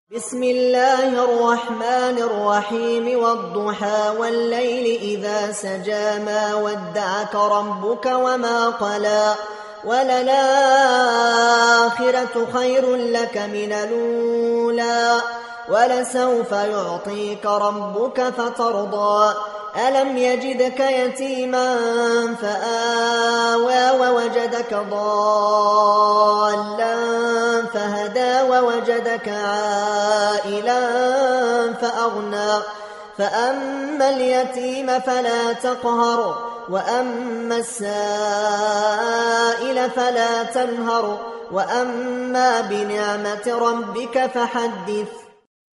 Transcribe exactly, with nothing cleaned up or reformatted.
بسم الله الرحمن الرحيم والضحى والليل إذا سجى ما ودعك ربك وما قلى وللآخرة خير لك من الأولى ولسوف يعطيك ربك فترضى ألم يجدك يتيما فآوى ووجدك ضالا فهدى ووجدك عائلا فأغنى فأما اليتيم فلا تقهر وأما السائل فلا تنهر وأما بنعمة ربك فحدث